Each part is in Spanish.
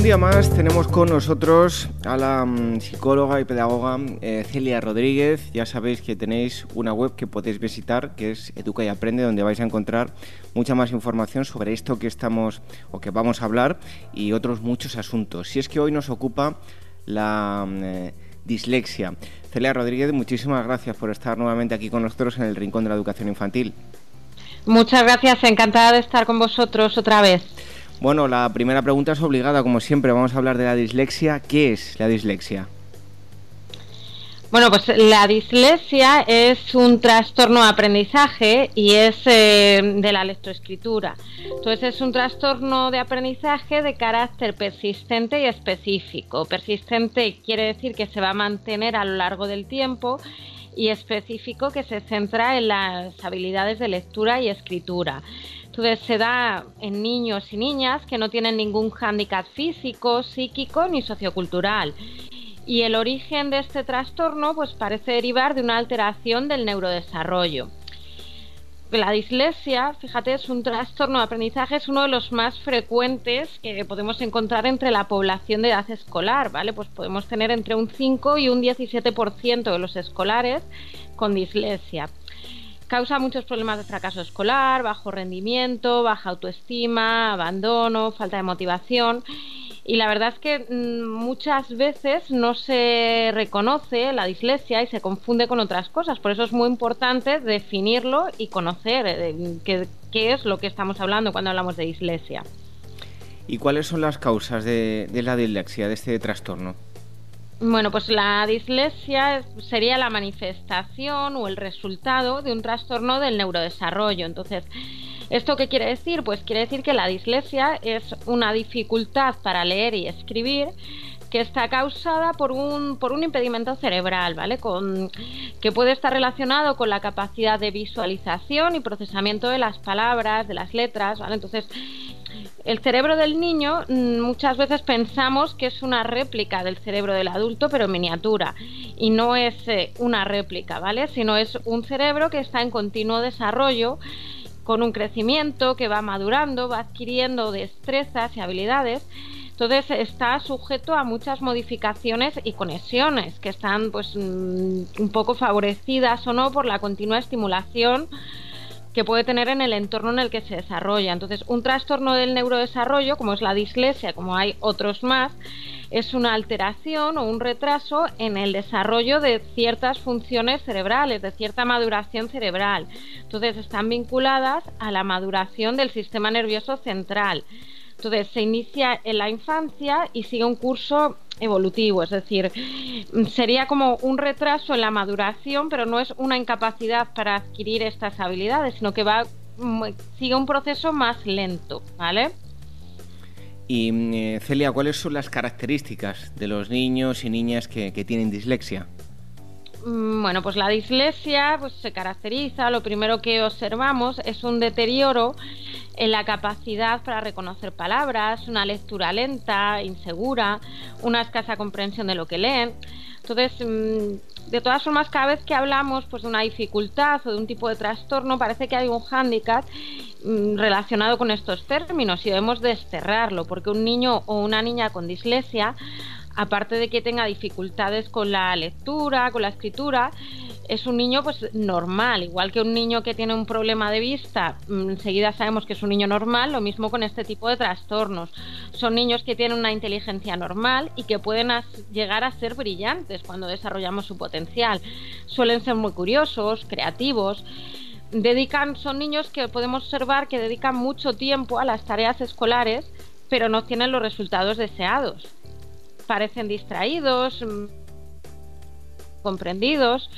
día más tenemos con nosotros a la psicóloga y pedagoga Celia Rodríguez. Ya sabéis que tenéis una web que podéis visitar, que es Educa y Aprende, donde vais a encontrar mucha más información sobre esto que estamos o que vamos a hablar y otros muchos asuntos. Si es que hoy nos ocupa la dislexia. Celia Rodríguez, muchísimas gracias por estar nuevamente aquí con nosotros en el Rincón de la Educación Infantil. Muchas gracias, encantada de estar con vosotros otra vez. Bueno, la primera pregunta es obligada, como siempre, vamos a hablar de la dislexia. ¿Qué es la dislexia? Bueno, pues la dislexia es un trastorno de aprendizaje y es de la lectoescritura. Entonces es un trastorno de aprendizaje de carácter persistente y específico. Persistente quiere decir que se va a mantener a lo largo del tiempo y específico que se centra en las habilidades de lectura y escritura. Entonces se da en niños y niñas que no tienen ningún hándicap físico, psíquico ni sociocultural. Y el origen de este trastorno pues parece derivar de una alteración del neurodesarrollo. La dislexia, fíjate, es un trastorno de aprendizaje, es uno de los más frecuentes que podemos encontrar entre la población de edad escolar, ¿vale? Pues podemos tener entre un 5 y un 17% de los escolares con dislexia. Causa muchos problemas de fracaso escolar, bajo rendimiento, baja autoestima, abandono, falta de motivación. Y la verdad es que muchas veces no se reconoce la dislexia y se confunde con otras cosas. Por eso es muy importante definirlo y conocer qué es lo que estamos hablando cuando hablamos de dislexia. ¿Y cuáles son las causas de la dislexia, de este trastorno? Bueno, pues la dislexia sería la manifestación o el resultado de un trastorno del neurodesarrollo. Entonces, ¿esto qué quiere decir? Pues quiere decir que la dislexia es una dificultad para leer y escribir que está causada por un impedimento cerebral, ¿vale? Que puede estar relacionado con la capacidad de visualización y procesamiento de las palabras, de las letras, ¿vale? Entonces, el cerebro del niño muchas veces pensamos que es una réplica del cerebro del adulto, pero en miniatura. Y no es una réplica, ¿vale? Sino es un cerebro que está en continuo desarrollo, con un crecimiento que va madurando, va adquiriendo destrezas y habilidades. Entonces está sujeto a muchas modificaciones y conexiones que están pues un poco favorecidas o no por la continua estimulación que puede tener en el entorno en el que se desarrolla. Entonces, un trastorno del neurodesarrollo, como es la dislexia, como hay otros más, es una alteración o un retraso en el desarrollo de ciertas funciones cerebrales, de cierta maduración cerebral. Entonces, están vinculadas a la maduración del sistema nervioso central. Entonces, se inicia en la infancia y sigue un curso evolutivo, es decir, sería como un retraso en la maduración, pero no es una incapacidad para adquirir estas habilidades, sino que sigue un proceso más lento, ¿vale? Y Celia, ¿cuáles son las características de los niños y niñas que tienen dislexia? Bueno, pues la dislexia pues se caracteriza, lo primero que observamos es un deterioro en la capacidad para reconocer palabras, una lectura lenta, insegura, una escasa comprensión de lo que leen. Entonces, de todas formas, cada vez que hablamos pues, de una dificultad o de un tipo de trastorno, parece que hay un hándicap relacionado con estos términos y debemos desterrarlo, porque un niño o una niña con dislexia, aparte de que tenga dificultades con la lectura, con la escritura, es un niño pues normal, igual que un niño que tiene un problema de vista, enseguida sabemos que es un niño normal, lo mismo con este tipo de trastornos. Son niños que tienen una inteligencia normal y que pueden llegar a ser brillantes cuando desarrollamos su potencial. Suelen ser muy curiosos, creativos. Son niños que podemos observar que dedican mucho tiempo a las tareas escolares, pero no tienen los resultados deseados. Parecen distraídos, comprendidos.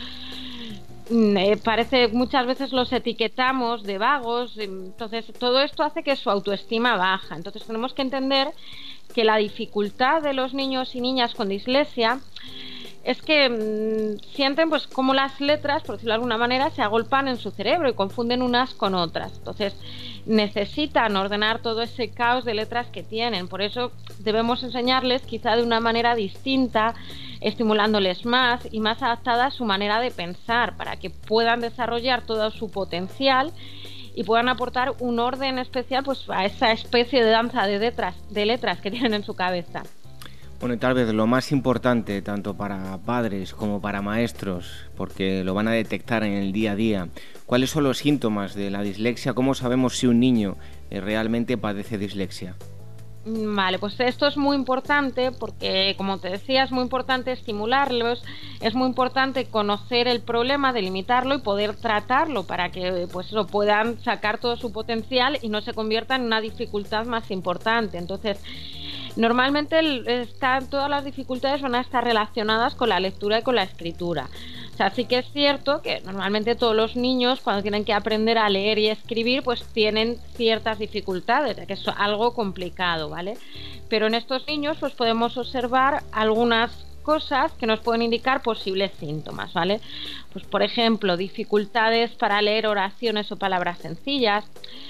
Muchas veces los etiquetamos de vagos, entonces todo esto hace que su autoestima baja. Entonces tenemos que entender que la dificultad de los niños y niñas con dislexia es que sienten pues como las letras, por decirlo de alguna manera, se agolpan en su cerebro y confunden unas con otras. Entonces necesitan ordenar todo ese caos de letras que tienen. Por eso debemos enseñarles quizá de una manera distinta, estimulándoles más y más adaptada a su manera de pensar, para que puedan desarrollar todo su potencial y puedan aportar un orden especial pues a esa especie de danza de letras que tienen en su cabeza. Bueno, y tal vez lo más importante, tanto para padres como para maestros, porque lo van a detectar en el día a día, ¿cuáles son los síntomas de la dislexia? ¿Cómo sabemos si un niño realmente padece dislexia? Vale, pues esto es muy importante porque, como te decía, es muy importante estimularlos, es muy importante conocer el problema, delimitarlo y poder tratarlo para que pues lo puedan sacar todo su potencial y no se convierta en una dificultad más importante. Entonces, normalmente todas las dificultades van a estar relacionadas con la lectura y con la escritura. O sea, sí que es cierto que normalmente todos los niños cuando tienen que aprender a leer y escribir pues tienen ciertas dificultades, ya que es algo complicado, ¿vale? Pero en estos niños pues podemos observar algunas cosas que nos pueden indicar posibles síntomas, ¿vale? Pues por ejemplo, dificultades para leer oraciones o palabras sencillas.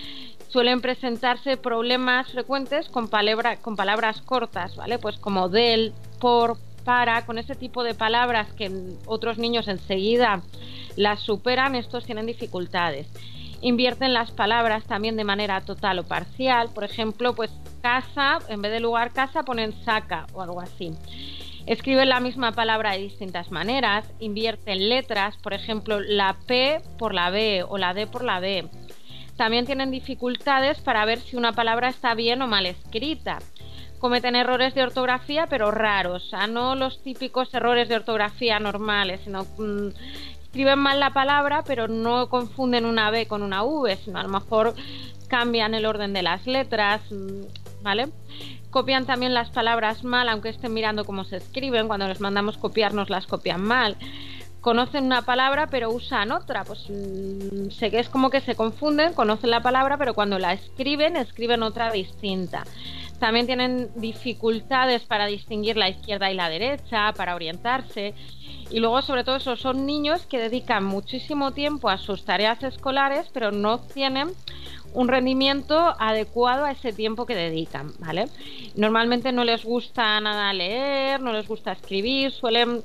Suelen presentarse problemas frecuentes con palabras cortas, ¿vale? Pues como del, por, para, con ese tipo de palabras que otros niños enseguida las superan, estos tienen dificultades. Invierten las palabras también de manera total o parcial, por ejemplo, pues casa, en vez de lugar casa ponen saca o algo así. Escriben la misma palabra de distintas maneras, invierten letras, por ejemplo, la P por la B o la D por la B. También tienen dificultades para ver si una palabra está bien o mal escrita. Cometen errores de ortografía, pero raros, o sea, no los típicos errores de ortografía normales, sino escriben mal la palabra, pero no confunden una B con una V, sino a lo mejor cambian el orden de las letras, ¿vale? Copian también las palabras mal, aunque estén mirando cómo se escriben. Cuando les mandamos copiar, nos las copian mal. Conocen una palabra pero usan otra, pues sé que es como que se confunden, conocen la palabra pero cuando la escriben otra distinta. También tienen dificultades para distinguir la izquierda y la derecha, para orientarse. Y luego, sobre todo, esos son niños que dedican muchísimo tiempo a sus tareas escolares, pero no tienen un rendimiento adecuado a ese tiempo que dedican, ¿vale? Normalmente no les gusta nada leer, no les gusta escribir, suelen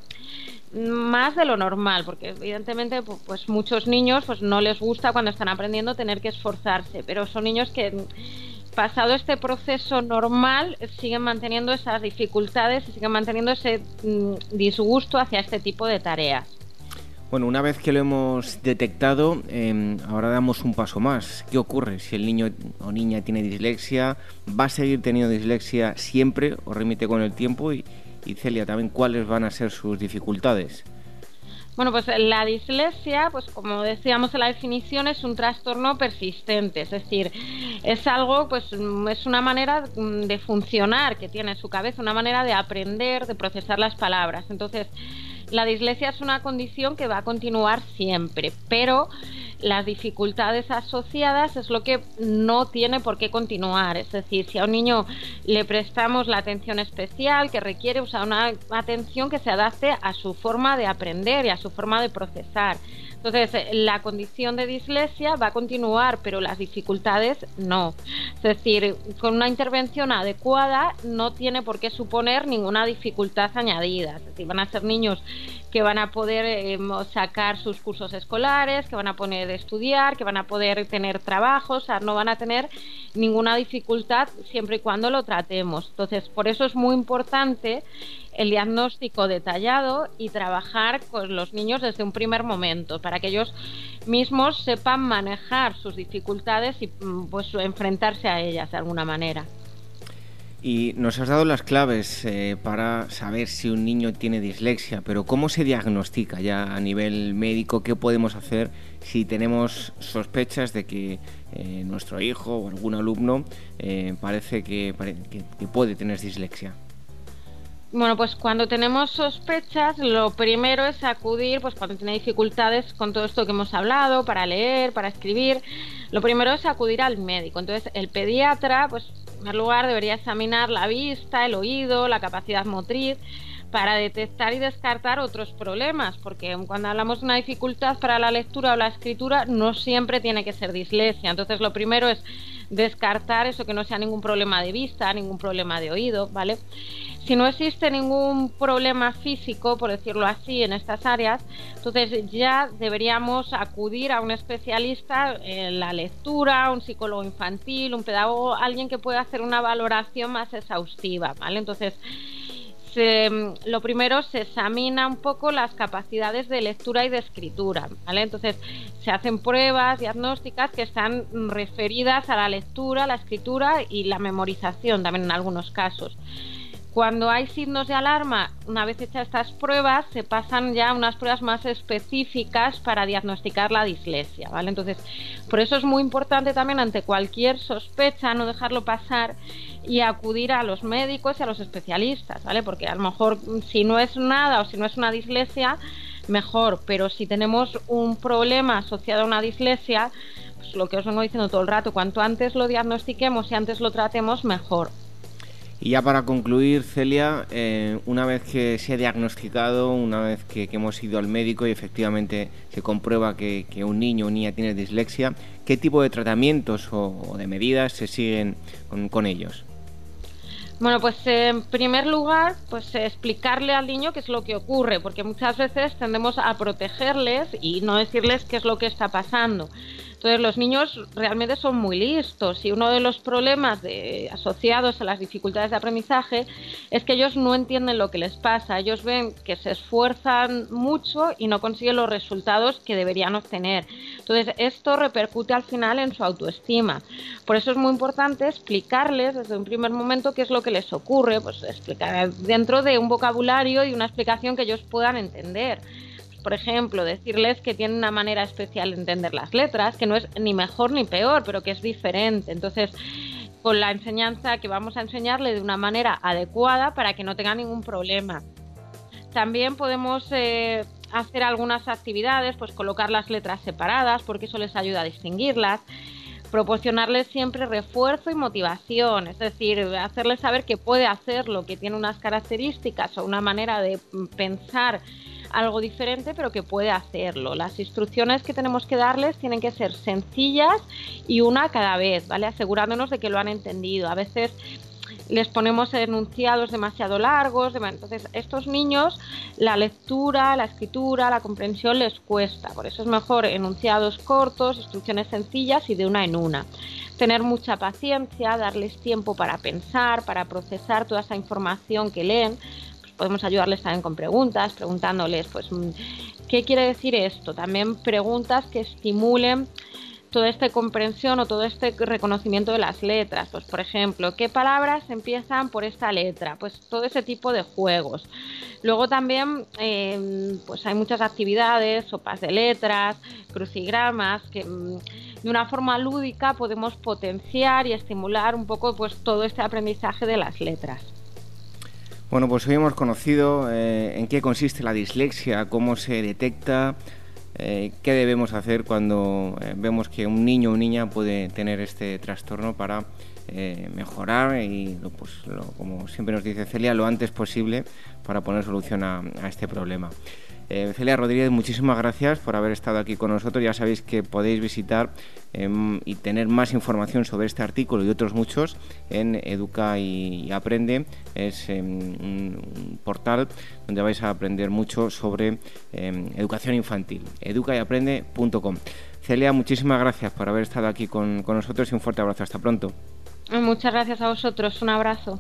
más de lo normal, porque evidentemente pues muchos niños pues no les gusta cuando están aprendiendo tener que esforzarse, pero son niños que pasado este proceso normal siguen manteniendo esas dificultades y siguen manteniendo ese disgusto hacia este tipo de tareas. Bueno, una vez que lo hemos detectado, ahora damos un paso más. ¿Qué ocurre si el niño o niña tiene dislexia? ¿Va a seguir teniendo dislexia siempre o remite con el tiempo? Y Celia, también, ¿cuáles van a ser sus dificultades? Bueno, pues la dislexia, pues como decíamos en la definición, es un trastorno persistente, es decir, es algo, pues es una manera de funcionar que tiene su cabeza, una manera de aprender, de procesar las palabras. Entonces, la dislexia es una condición que va a continuar siempre, pero las dificultades asociadas es lo que no tiene por qué continuar. Es decir, si a un niño le prestamos la atención especial que requiere, usar una atención que se adapte a su forma de aprender y a su forma de procesar. Entonces, la condición de dislexia va a continuar, pero las dificultades no. Es decir, con una intervención adecuada no tiene por qué suponer ninguna dificultad añadida. Es decir, van a ser niños que van a poder sacar sus cursos escolares, que van a poder estudiar, que van a poder tener trabajos, o sea, no van a tener ninguna dificultad siempre y cuando lo tratemos. Entonces, por eso es muy importante el diagnóstico detallado y trabajar con los niños desde un primer momento para que ellos mismos sepan manejar sus dificultades y pues enfrentarse a ellas de alguna manera. Y nos has dado las claves para saber si un niño tiene dislexia, pero ¿cómo se diagnostica ya a nivel médico? ¿Qué podemos hacer si tenemos sospechas de que nuestro hijo o algún alumno parece que puede tener dislexia? Bueno, pues cuando tenemos sospechas, lo primero es acudir, pues cuando tiene dificultades con todo esto que hemos hablado, para leer, para escribir, lo primero es acudir al médico. Entonces, el pediatra, pues en primer lugar debería examinar la vista, el oído, la capacidad motriz, para detectar y descartar otros problemas, porque cuando hablamos de una dificultad para la lectura o la escritura, no siempre tiene que ser dislexia. Entonces, lo primero es descartar eso, que no sea ningún problema de vista, ningún problema de oído, ¿vale? Si no existe ningún problema físico, por decirlo así, en estas áreas, entonces ya deberíamos acudir a un especialista en la lectura, un psicólogo infantil, un pedagogo, alguien que pueda hacer una valoración más exhaustiva, ¿vale? Entonces, lo primero, se examina un poco las capacidades de lectura y de escritura, ¿vale? Entonces se hacen pruebas diagnósticas que están referidas a la lectura, la escritura y la memorización también en algunos casos. Cuando hay signos de alarma, una vez hechas estas pruebas, se pasan ya a unas pruebas más específicas para diagnosticar la dislexia, ¿vale? Entonces, por eso es muy importante también, ante cualquier sospecha, no dejarlo pasar y acudir a los médicos y a los especialistas, ¿vale? Porque a lo mejor, si no es nada o si no es una dislexia, mejor, pero si tenemos un problema asociado a una dislexia, pues lo que os vengo diciendo todo el rato, cuanto antes lo diagnostiquemos y antes lo tratemos, mejor. Y ya para concluir, Celia, una vez que se ha diagnosticado, una vez que hemos ido al médico y efectivamente se comprueba que un niño o niña tiene dislexia, ¿qué tipo de tratamientos o de medidas se siguen con ellos? Bueno, pues en primer lugar, pues explicarle al niño qué es lo que ocurre, porque muchas veces tendemos a protegerles y no decirles qué es lo que está pasando. Entonces los niños realmente son muy listos y uno de los problemas asociados a las dificultades de aprendizaje es que ellos no entienden lo que les pasa. Ellos ven que se esfuerzan mucho y no consiguen los resultados que deberían obtener. Entonces esto repercute al final en su autoestima. Por eso es muy importante explicarles desde un primer momento qué es lo que les ocurre, pues explicar dentro de un vocabulario y una explicación que ellos puedan entender. Por ejemplo, decirles que tienen una manera especial de entender las letras, que no es ni mejor ni peor, pero que es diferente. Entonces, con la enseñanza que vamos a enseñarle de una manera adecuada para que no tenga ningún problema. También podemos hacer algunas actividades, pues colocar las letras separadas, porque eso les ayuda a distinguirlas. Proporcionarles siempre refuerzo y motivación, es decir, hacerles saber que puede hacerlo, que tiene unas características o una manera de pensar algo diferente, pero que puede hacerlo. Las instrucciones que tenemos que darles tienen que ser sencillas y una cada vez, ¿vale? Asegurándonos de que lo han entendido. A veces les ponemos enunciados demasiado largos, entonces a estos niños la lectura, la escritura, la comprensión les cuesta, por eso es mejor enunciados cortos, instrucciones sencillas y de una en una. Tener mucha paciencia, darles tiempo para pensar, para procesar toda esa información que leen. Pues podemos ayudarles también con preguntas, preguntándoles pues ¿qué quiere decir esto? También preguntas que estimulen toda esta comprensión o todo este reconocimiento de las letras. Pues por ejemplo, ¿qué palabras empiezan por esta letra? Pues todo ese tipo de juegos. Luego también pues hay muchas actividades, sopas de letras, crucigramas, que de una forma lúdica podemos potenciar y estimular un poco pues todo este aprendizaje de las letras. Bueno, pues hoy hemos conocido en qué consiste la dislexia, cómo se detecta, qué debemos hacer cuando vemos que un niño o niña puede tener este trastorno para mejorar y como siempre nos dice Celia, lo antes posible para poner solución a este problema. Celia Rodríguez, muchísimas gracias por haber estado aquí con nosotros. Ya sabéis que podéis visitar y tener más información sobre este artículo y otros muchos en Educa y Aprende. Es un portal donde vais a aprender mucho sobre educación infantil, educayaprende.com. Celia, muchísimas gracias por haber estado aquí con nosotros y un fuerte abrazo. Hasta pronto. Muchas gracias a vosotros. Un abrazo.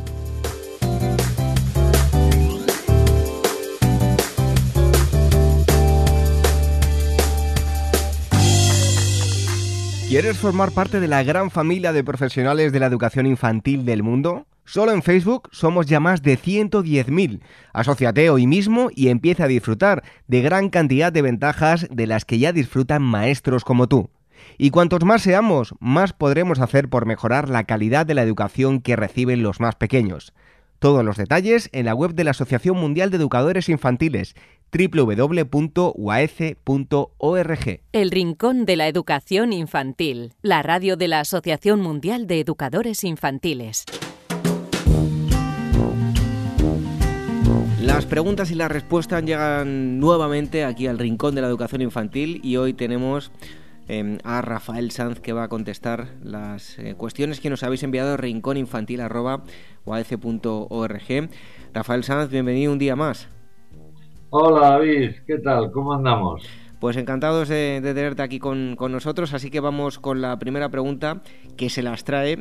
¿Quieres formar parte de la gran familia de profesionales de la educación infantil del mundo? Solo en Facebook somos ya más de 110.000. Asóciate hoy mismo y empieza a disfrutar de gran cantidad de ventajas de las que ya disfrutan maestros como tú. Y cuantos más seamos, más podremos hacer por mejorar la calidad de la educación que reciben los más pequeños. Todos los detalles en la web de la Asociación Mundial de Educadores Infantiles, www.uaece.org. El Rincón de la Educación Infantil, la radio de la Asociación Mundial de Educadores Infantiles. Las preguntas y las respuestas llegan nuevamente aquí al Rincón de la Educación Infantil y hoy tenemos a Rafael Sanz, que va a contestar las cuestiones que nos habéis enviado a rinconinfantil@uadc.org. Rafael Sanz, bienvenido un día más. Hola David, ¿qué tal? ¿Cómo andamos? Pues encantados de tenerte aquí con nosotros, así que vamos con la primera pregunta, que se las trae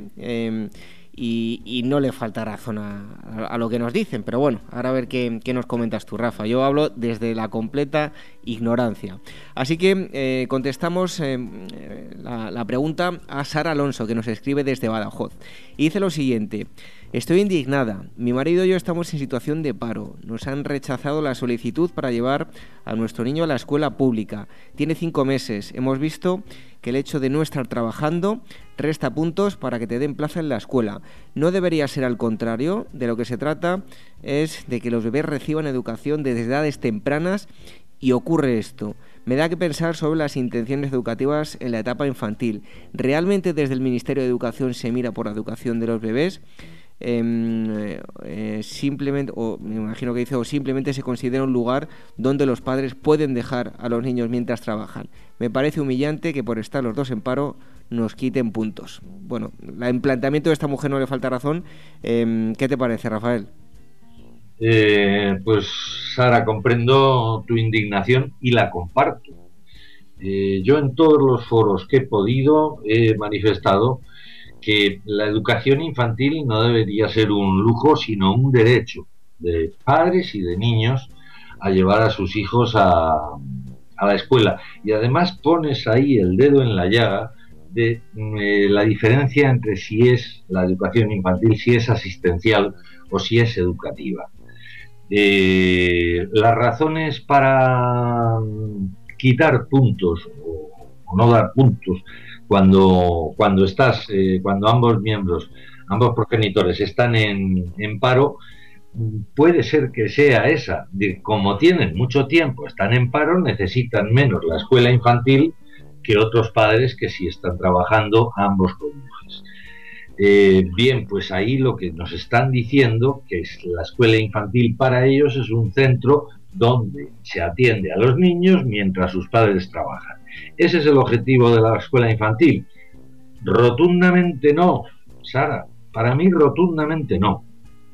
y no le falta razón a lo que nos dicen, pero bueno, ahora a ver qué nos comentas tú, Rafa. Yo hablo desde la completa ignorancia. Así que contestamos la pregunta a Sara Alonso, que nos escribe desde Badajoz. Y dice lo siguiente: estoy indignada. Mi marido y yo estamos en situación de paro. Nos han rechazado la solicitud para llevar a nuestro niño a la escuela pública. Tiene 5 meses. Hemos visto que el hecho de no estar trabajando resta puntos para que te den plaza en la escuela. No debería ser al contrario. De lo que se trata es de que los bebés reciban educación desde edades tempranas, y ocurre esto. Me da que pensar sobre las intenciones educativas en la etapa infantil. ¿Realmente desde el Ministerio de Educación se mira por la educación de los bebés? Simplemente, o me imagino que dice, o simplemente se considera un lugar donde los padres pueden dejar a los niños mientras trabajan. Me parece humillante que por estar los dos en paro nos quiten puntos. Bueno, el planteamiento de esta mujer no le falta razón. ¿Qué te parece, Rafael? Pues Sara, comprendo tu indignación y la comparto. Yo en todos los foros que he podido he manifestado que la educación infantil no debería ser un lujo, sino un derecho de padres y de niños a llevar a sus hijos a la escuela. Y además pones ahí el dedo en la llaga de la diferencia entre si es la educación infantil, si es asistencial o si es educativa. Las razones para quitar puntos o no dar puntos cuando ambos progenitores están en paro, puede ser que sea esa, de como tienen mucho tiempo, están en paro, necesitan menos la escuela infantil que otros padres que sí están trabajando ambos cónyuges. Bien, pues ahí lo que nos están diciendo, que es la escuela infantil para ellos es un centro donde se atiende a los niños mientras sus padres trabajan. ¿Ese es el objetivo de la escuela infantil? Rotundamente no, Sara. Para mí rotundamente no.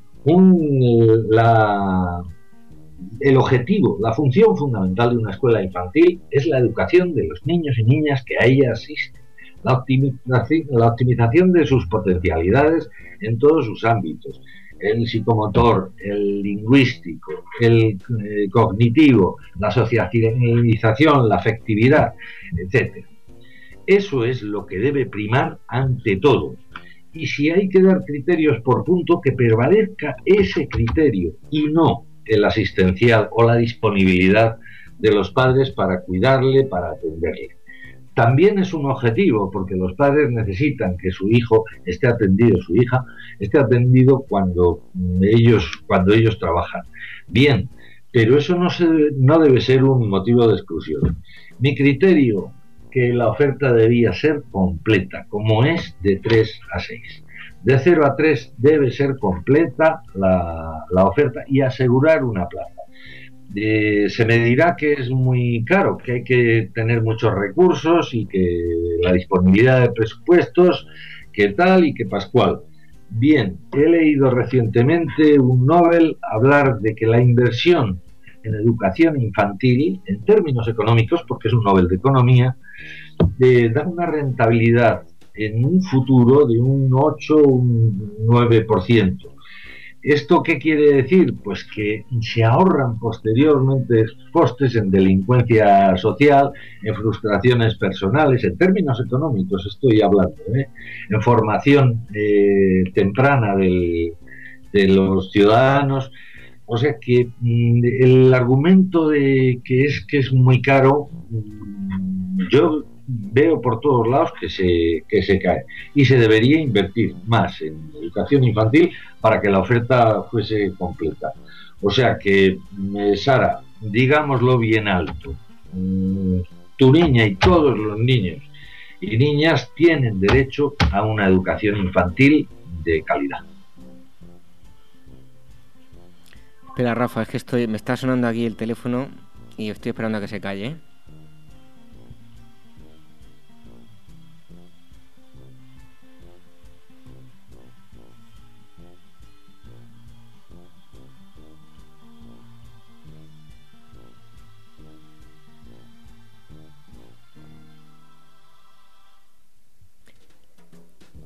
El objetivo, la función fundamental de una escuela infantil es la educación de los niños y niñas que a ella asisten, la optimización de sus potencialidades en todos sus ámbitos, el psicomotor, el lingüístico, el cognitivo, la socialización, la afectividad, etc. Eso es lo que debe primar ante todo. Y si hay que dar criterios por punto, que prevalezca ese criterio y no el asistencial o la disponibilidad de los padres para cuidarle, para atenderle. También es un objetivo, porque los padres necesitan que su hijo esté atendido, su hija esté atendido cuando ellos trabajan. Bien, pero eso no debe ser un motivo de exclusión. Mi criterio, que la oferta debía ser completa, como es de 3 a 6. De 0 a 3 debe ser completa la oferta y asegurar una plaza. Se me dirá que es muy caro, que hay que tener muchos recursos y que la disponibilidad de presupuestos, que tal y que pascual. Bien, he leído recientemente un Nobel hablar de que la inversión en educación infantil, en términos económicos, porque es un Nobel de Economía, da una rentabilidad en un futuro de un 8 o un 9%. ¿Esto qué quiere decir? Pues que se ahorran posteriormente costes en delincuencia social, en frustraciones personales, en términos económicos estoy hablando, en formación temprana de los ciudadanos. O sea que el argumento de que es muy caro, yo veo por todos lados que se cae, y se debería invertir más en educación infantil para que la oferta fuese completa. O sea que, Sara, digámoslo bien alto, tu niña y todos los niños y niñas tienen derecho a una educación infantil de calidad. Espera, Rafa, es que me está sonando aquí el teléfono y estoy esperando a que se calle.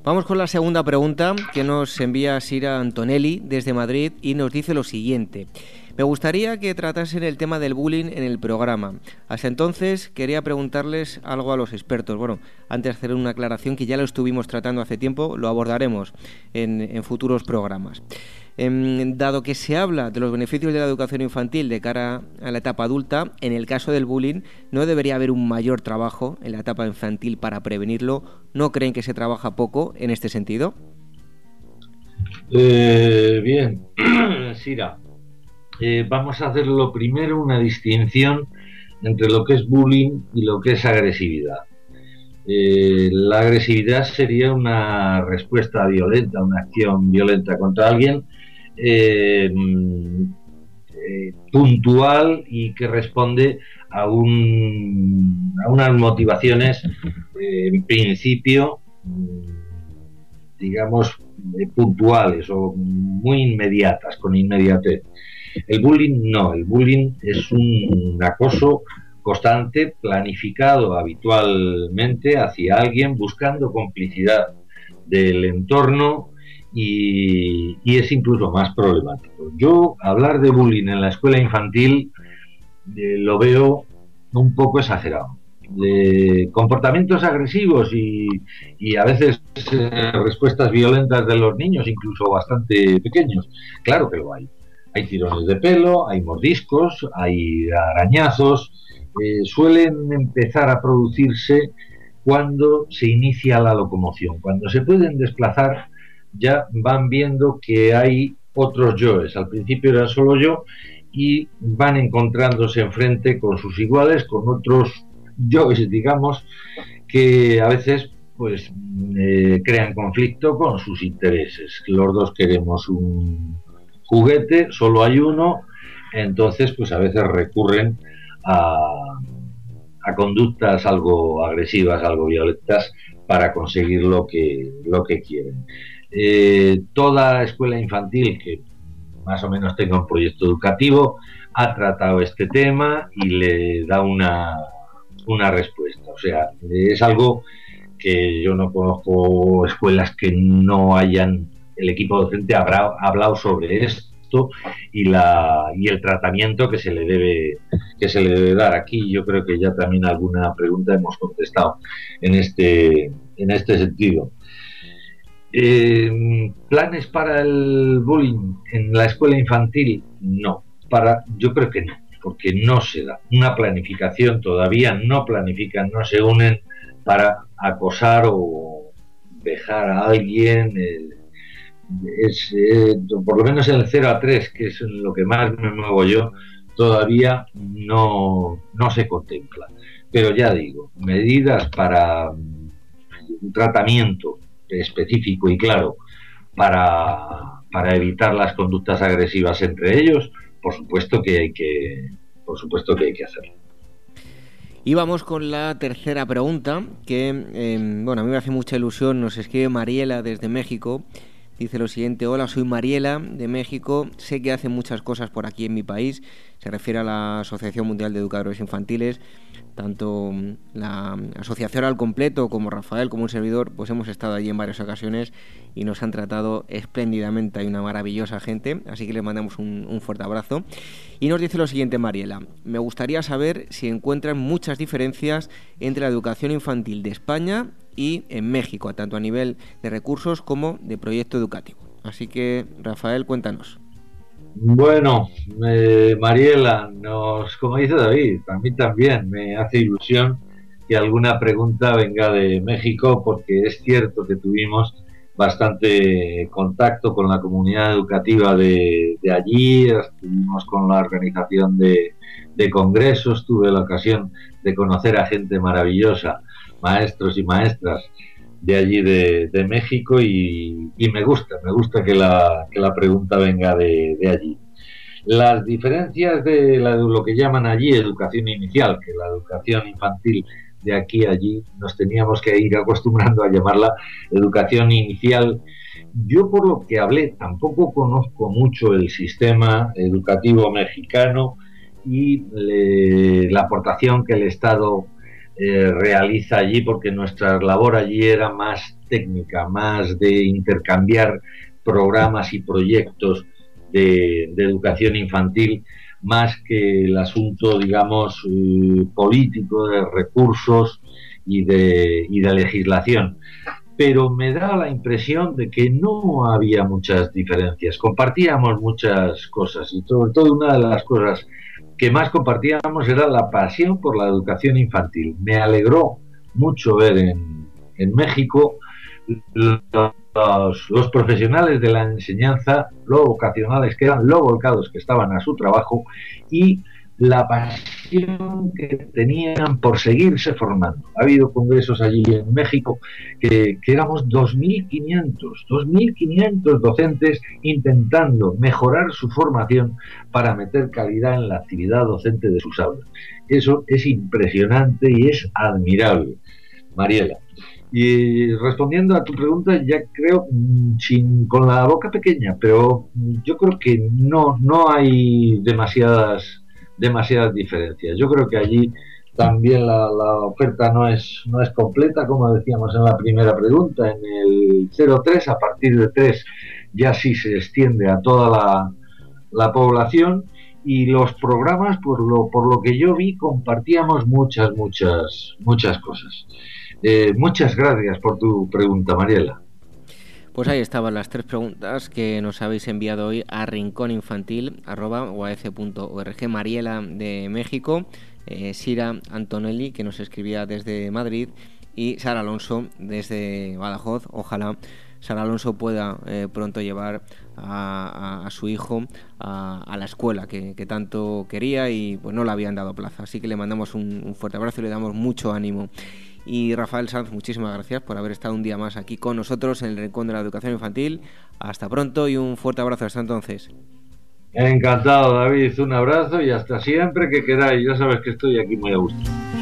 Vamos con la segunda pregunta que nos envía Sira Antonelli desde Madrid y nos dice lo siguiente. Me gustaría que tratasen el tema del bullying en el programa. Hasta entonces quería preguntarles algo a los expertos. Bueno, antes de hacer una aclaración que ya lo estuvimos tratando hace tiempo, lo abordaremos en futuros programas. Dado que se habla de los beneficios de la educación infantil de cara a la etapa adulta, en el caso del bullying, ¿no debería haber un mayor trabajo en la etapa infantil para prevenirlo? ¿No creen que se trabaja poco en este sentido? Bien, Sira, vamos a hacer lo primero una distinción entre lo que es bullying y lo que es agresividad. La agresividad sería una respuesta violenta, una acción violenta contra alguien puntual y que responde a unas motivaciones en principio digamos puntuales o muy inmediatas, con inmediatez. El bullying no, el bullying es un acoso constante, planificado habitualmente hacia alguien, buscando complicidad del entorno y es incluso más problemático. Yo hablar de bullying en la escuela infantil lo veo un poco exagerado. De comportamientos agresivos y a veces respuestas violentas de los niños, incluso bastante pequeños, claro que lo hay. Hay tirones de pelo, hay mordiscos, hay arañazos, suelen empezar a producirse cuando se inicia la locomoción. Cuando se pueden desplazar ya van viendo que hay otros yoes. Al principio era solo yo y van encontrándose enfrente con sus iguales, con otros yoes, digamos, que a veces pues crean conflicto con sus intereses. Los dos queremos un juguete, solo hay uno, entonces pues a veces recurren a conductas algo agresivas, algo violentas para conseguir lo que quieren. Toda escuela infantil que más o menos tenga un proyecto educativo ha tratado este tema y le da una respuesta. O sea, es algo que yo no conozco escuelas que no hayan, el equipo docente habrá hablado sobre esto y el tratamiento que se le debe dar. Aquí yo creo que ya también alguna pregunta hemos contestado en este sentido. ¿Planes para el bullying en la escuela infantil? No, yo creo que no, porque no se da una planificación, todavía no planifican, no se unen para acosar o dejar a alguien. Por lo menos en el 0 a 3, que es en lo que más me muevo yo, todavía no se contempla. Pero ya digo, medidas para un tratamiento específico y claro para evitar las conductas agresivas entre ellos, por supuesto que hay que hacerlo. Y vamos con la tercera pregunta, que a mí me hace mucha ilusión. Nos escribe Mariela desde México. Dice lo siguiente: hola, soy Mariela de México, sé que hacen muchas cosas por aquí en mi país. Se refiere a la Asociación Mundial de Educadores Infantiles. Tanto la asociación al completo como Rafael, como un servidor, pues hemos estado allí en varias ocasiones y nos han tratado espléndidamente. Hay una maravillosa gente, así que les mandamos un fuerte abrazo. Y nos dice lo siguiente Mariela: me gustaría saber si encuentran muchas diferencias entre la educación infantil de España y en México, tanto a nivel de recursos como de proyecto educativo. Así que, Rafael, cuéntanos. Bueno, Mariela, como dice David, a mí también me hace ilusión que alguna pregunta venga de México, porque es cierto que tuvimos bastante contacto con la comunidad educativa de allí, estuvimos con la organización de congresos, tuve la ocasión de conocer a gente maravillosa, maestros y maestras de allí de México y me gusta que la pregunta venga de allí. Las diferencias de lo que llaman allí educación inicial, que la educación infantil de aquí a allí nos teníamos que ir acostumbrando a llamarla educación inicial. Yo, por lo que hablé, tampoco conozco mucho el sistema educativo mexicano y la aportación que el Estado realiza allí, porque nuestra labor allí era más técnica, más de intercambiar programas y proyectos de educación infantil, más que el asunto, digamos, político, de recursos y de legislación. Pero me da la impresión de que no había muchas diferencias, compartíamos muchas cosas, y sobre todo una de las cosas que más compartíamos era la pasión por la educación infantil. Me alegró mucho ver en México los profesionales de la enseñanza, lo vocacionales que eran, lo volcados que estaban a su trabajo y la pasión que tenían por seguirse formando. Ha habido congresos allí en México que éramos 2.500 docentes intentando mejorar su formación para meter calidad en la actividad docente de sus aulas. Eso es impresionante y es admirable, Mariela. Y respondiendo a tu pregunta, ya creo, con la boca pequeña, pero yo creo que no hay demasiadas diferencias. Yo creo que allí también la oferta no es completa, como decíamos en la primera pregunta. En el 0-3, a partir de 3, ya sí se extiende a toda la población, y los programas, por lo que yo vi, compartíamos muchas cosas. Muchas gracias por tu pregunta, Mariela. Pues ahí estaban las 3 preguntas que nos habéis enviado hoy a rinconinfantil@uaf.org. Mariela de México, Sira Antonelli, que nos escribía desde Madrid, y Sara Alonso desde Badajoz. Ojalá Sara Alonso pueda pronto llevar a su hijo a la escuela que tanto quería y pues no le habían dado plaza. Así que le mandamos un fuerte abrazo y le damos mucho ánimo. Y Rafael Sanz, muchísimas gracias por haber estado un día más aquí con nosotros en el Rincón de la Educación Infantil. Hasta pronto y un fuerte abrazo hasta entonces. Encantado, David, un abrazo y hasta siempre que queráis. Ya sabes que estoy aquí muy a gusto.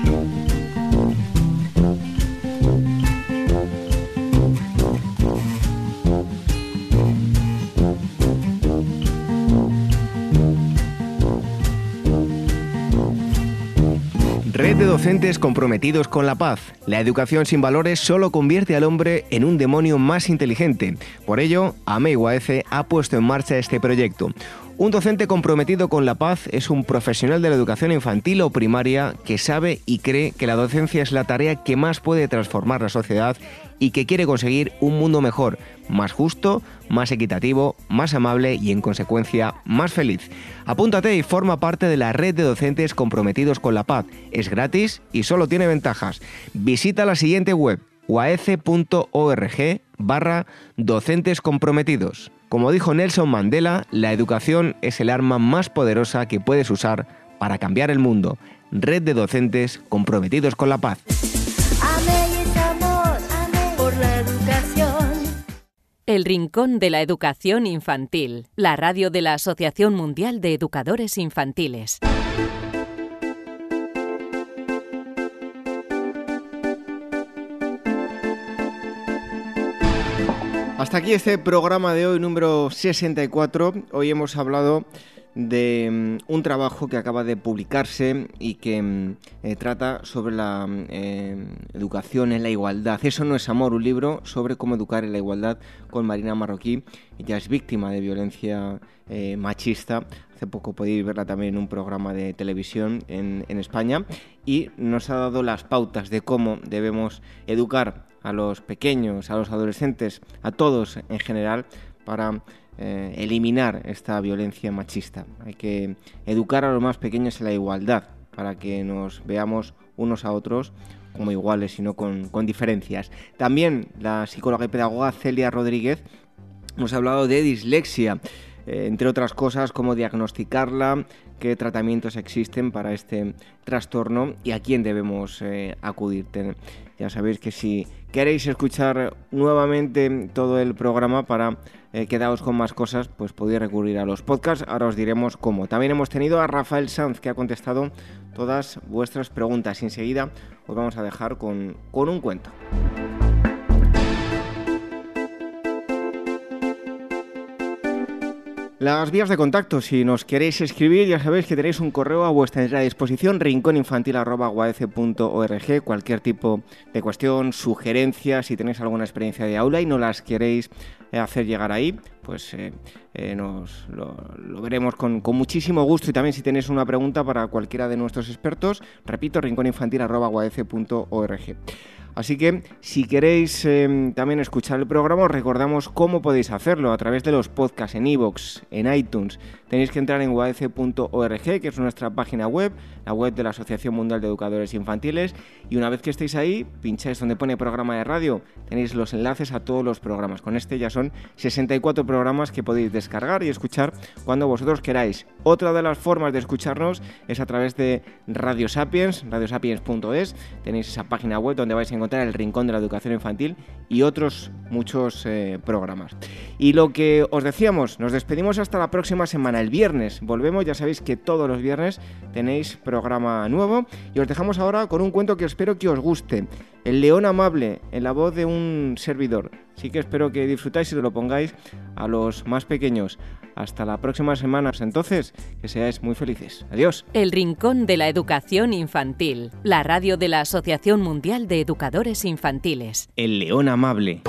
Red de docentes comprometidos con la paz. La educación sin valores solo convierte al hombre en un demonio más inteligente. Por ello, AME-UAF ha puesto en marcha este proyecto. Un docente comprometido con la paz es un profesional de la educación infantil o primaria que sabe y cree que la docencia es la tarea que más puede transformar la sociedad y que quiere conseguir un mundo mejor, más justo, más equitativo, más amable y, en consecuencia, más feliz. Apúntate y forma parte de la red de docentes comprometidos con la paz. Es gratis y solo tiene ventajas. Visita la siguiente web, uaf.org/docentes comprometidos. Como dijo Nelson Mandela, la educación es el arma más poderosa que puedes usar para cambiar el mundo. Red de docentes comprometidos con la paz. El Rincón de la Educación Infantil, la radio de la Asociación Mundial de Educadores Infantiles. Hasta aquí este programa de hoy, número 64. Hoy hemos hablado de un trabajo que acaba de publicarse y que trata sobre la educación en la igualdad. Eso no es amor, un libro sobre cómo educar en la igualdad, con Marina Marroquí. Ella es víctima de violencia machista. Hace poco podéis verla también en un programa de televisión en España, y nos ha dado las pautas de cómo debemos educar a los pequeños, a los adolescentes, a todos en general, para eliminar esta violencia machista. Hay que educar a los más pequeños en la igualdad para que nos veamos unos a otros como iguales y no con diferencias. También la psicóloga y pedagoga Celia Rodríguez nos ha hablado de dislexia, entre otras cosas, cómo diagnosticarla, qué tratamientos existen para este trastorno y a quién debemos acudir. Ya sabéis que si queréis escuchar nuevamente todo el programa para quedaros con más cosas, pues podéis recurrir a los podcasts. Ahora os diremos cómo. También hemos tenido a Rafael Sanz, que ha contestado todas vuestras preguntas. Y enseguida os vamos a dejar con un cuento. Las vías de contacto, si nos queréis escribir, ya sabéis que tenéis un correo a vuestra disposición, rincóninfantil@uadc.org, cualquier tipo de cuestión, sugerencia, si tenéis alguna experiencia de aula y no las queréis hacer llegar ahí, pues lo veremos con muchísimo gusto. Y también si tenéis una pregunta para cualquiera de nuestros expertos, repito, rincóninfantil@uadc.org. Así que si queréis también escuchar el programa, os recordamos cómo podéis hacerlo a través de los podcasts en iVoox, en iTunes. Tenéis que entrar en uadc.org, que es nuestra página web, la web de la Asociación Mundial de Educadores Infantiles, y una vez que estéis ahí, pincháis donde pone programa de radio, tenéis los enlaces a todos los programas. Con este ya son 64 programas que podéis descargar y escuchar cuando vosotros queráis. Otra de las formas de escucharnos es a través de Radio Sapiens, radiosapiens.es. Tenéis esa página web donde vais a encontrar el Rincón de la Educación Infantil y otros muchos programas. Y lo que os decíamos, nos despedimos hasta la próxima semana. El viernes volvemos, ya sabéis que todos los viernes tenéis programa nuevo, y os dejamos ahora con un cuento que espero que os guste. El león amable, en la voz de un servidor. Así que espero que disfrutáis y lo pongáis a los más pequeños. Hasta la próxima semana. Entonces, que seáis muy felices. Adiós. El Rincón de la Educación Infantil, la radio de la Asociación Mundial de Educadores Infantiles. El león amable.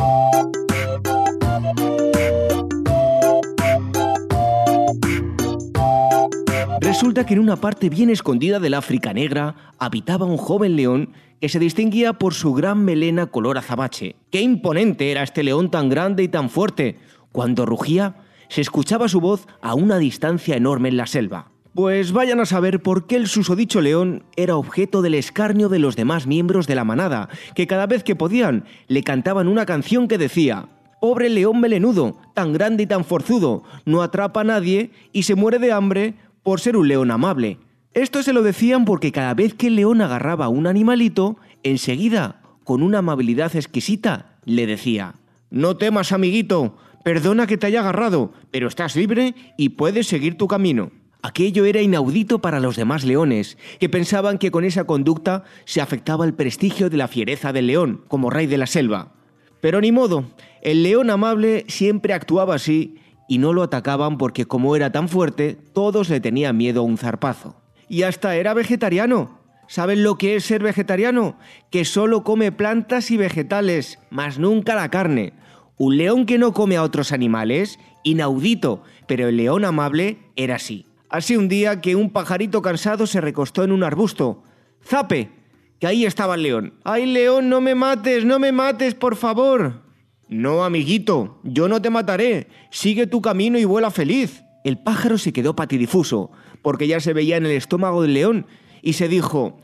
Resulta que en una parte bien escondida del África negra habitaba un joven león que se distinguía por su gran melena color azabache. ¡Qué imponente era este león tan grande y tan fuerte! Cuando rugía, se escuchaba su voz a una distancia enorme en la selva. Pues vayan a saber por qué el susodicho león era objeto del escarnio de los demás miembros de la manada, que cada vez que podían le cantaban una canción que decía: «Pobre león melenudo, tan grande y tan forzudo, no atrapa a nadie y se muere de hambre por ser un león amable». Esto se lo decían porque cada vez que el león agarraba a un animalito, enseguida, con una amabilidad exquisita, le decía: «No temas, amiguito, perdona que te haya agarrado, pero estás libre y puedes seguir tu camino». Aquello era inaudito para los demás leones, que pensaban que con esa conducta se afectaba el prestigio de la fiereza del león, como rey de la selva. Pero ni modo, el león amable siempre actuaba así y no lo atacaban porque, como era tan fuerte, todos le tenían miedo a un zarpazo. Y hasta era vegetariano. ¿Saben lo que es ser vegetariano? Que solo come plantas y vegetales, mas nunca la carne. Un león que no come a otros animales, inaudito, pero el león amable era así. Así un día que un pajarito cansado se recostó en un arbusto. ¡Zape! Que ahí estaba el león. ¡Ay, león, no me mates, por favor! No, amiguito, yo no te mataré. Sigue tu camino y vuela feliz. El pájaro se quedó patidifuso, porque ya se veía en el estómago del león, y se dijo: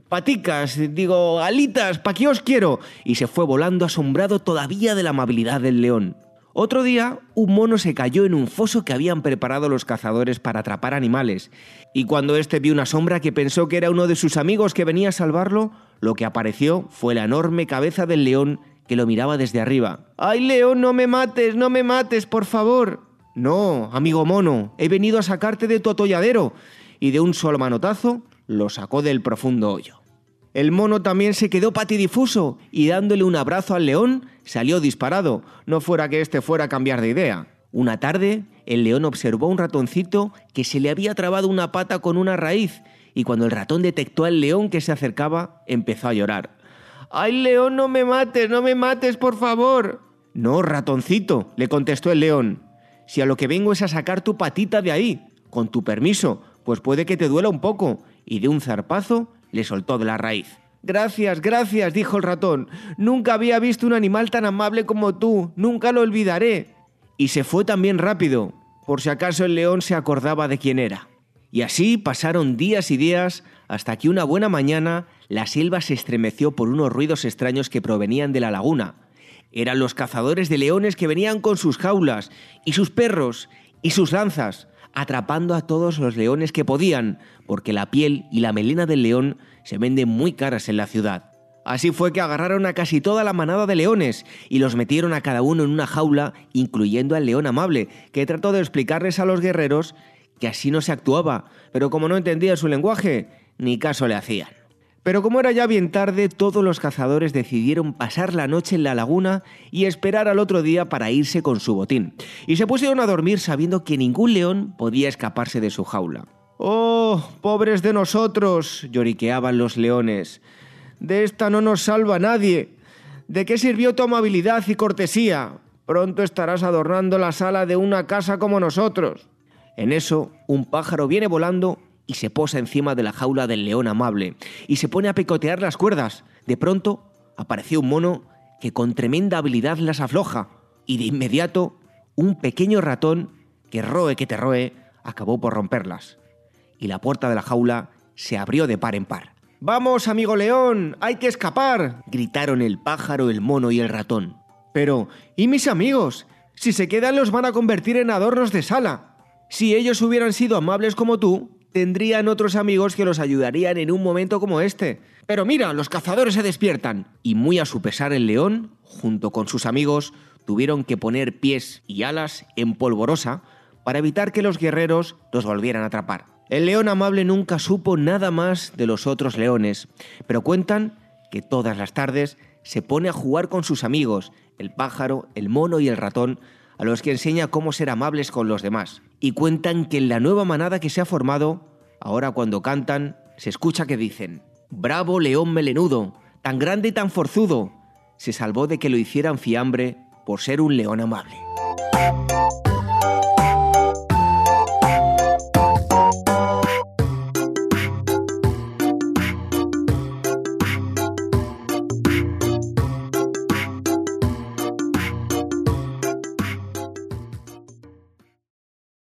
alitas, ¿pa' qué os quiero? Y se fue volando asombrado todavía de la amabilidad del león. Otro día, un mono se cayó en un foso que habían preparado los cazadores para atrapar animales, y cuando éste vio una sombra que pensó que era uno de sus amigos que venía a salvarlo, lo que apareció fue la enorme cabeza del león que lo miraba desde arriba. ¡Ay, león, no me mates, por favor! No, amigo mono, he venido a sacarte de tu atolladero, y de un solo manotazo lo sacó del profundo hoyo. El mono también se quedó patidifuso y dándole un abrazo al león salió disparado, no fuera que éste fuera a cambiar de idea. Una tarde, el león observó a un ratoncito que se le había trabado una pata con una raíz, y cuando el ratón detectó al león que se acercaba, empezó a llorar. ¡Ay, león, no me mates, por favor! No, ratoncito, le contestó el león. Si a lo que vengo es a sacar tu patita de ahí, con tu permiso, pues puede que te duela un poco, y de un zarpazo le soltó de la raíz. Gracias, dijo el ratón. Nunca había visto un animal tan amable como tú. Nunca lo olvidaré. Y se fue también rápido, por si acaso el león se acordaba de quién era. Y así pasaron días y días, hasta que una buena mañana la selva se estremeció por unos ruidos extraños que provenían de la laguna. Eran los cazadores de leones que venían con sus jaulas, y sus perros, y sus lanzas, atrapando a todos los leones que podían, porque la piel y la melena del león se venden muy caras en la ciudad. Así fue que agarraron a casi toda la manada de leones y los metieron a cada uno en una jaula, incluyendo al león amable, que trató de explicarles a los guerreros que así no se actuaba, pero como no entendían su lenguaje, ni caso le hacían. Pero como era ya bien tarde, todos los cazadores decidieron pasar la noche en la laguna y esperar al otro día para irse con su botín. Y se pusieron a dormir sabiendo que ningún león podía escaparse de su jaula. ¡Oh, pobres de nosotros!, lloriqueaban los leones. «De esta no nos salva nadie. ¿De qué sirvió tu amabilidad y cortesía? Pronto estarás adornando la sala de una casa como nosotros». En eso, un pájaro viene volando y se posa encima de la jaula del león amable y se pone a picotear las cuerdas. De pronto, apareció un mono que con tremenda habilidad las afloja y de inmediato, un pequeño ratón que te roe, acabó por romperlas. Y la puerta de la jaula se abrió de par en par. «¡Vamos, amigo león! ¡Hay que escapar!», gritaron el pájaro, el mono y el ratón. «Pero, ¿y mis amigos? Si se quedan los van a convertir en adornos de sala. Si ellos hubieran sido amables como tú, tendrían otros amigos que los ayudarían en un momento como este. Pero mira, los cazadores se despiertan». Y muy a su pesar el león, junto con sus amigos, tuvieron que poner pies y alas en polvorosa para evitar que los guerreros los volvieran a atrapar. El león amable nunca supo nada más de los otros leones, pero cuentan que todas las tardes se pone a jugar con sus amigos, el pájaro, el mono y el ratón, a los que enseña cómo ser amables con los demás. Y cuentan que en la nueva manada que se ha formado, ahora cuando cantan, se escucha que dicen: «Bravo león melenudo, tan grande y tan forzudo, se salvó de que lo hicieran fiambre por ser un león amable».